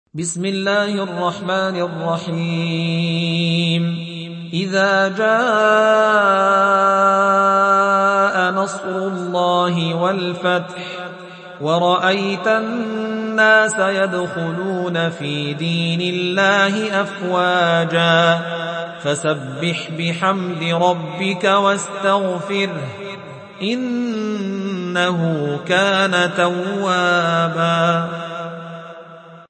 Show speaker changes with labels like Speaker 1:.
Speaker 1: بسم الله الرحمن الرحيم إذا جاء نصر الله والفتح ورأيت الناس يدخلون في دين الله أفواجا فسبح بحمد ربك واستغفره إنه كان توابا.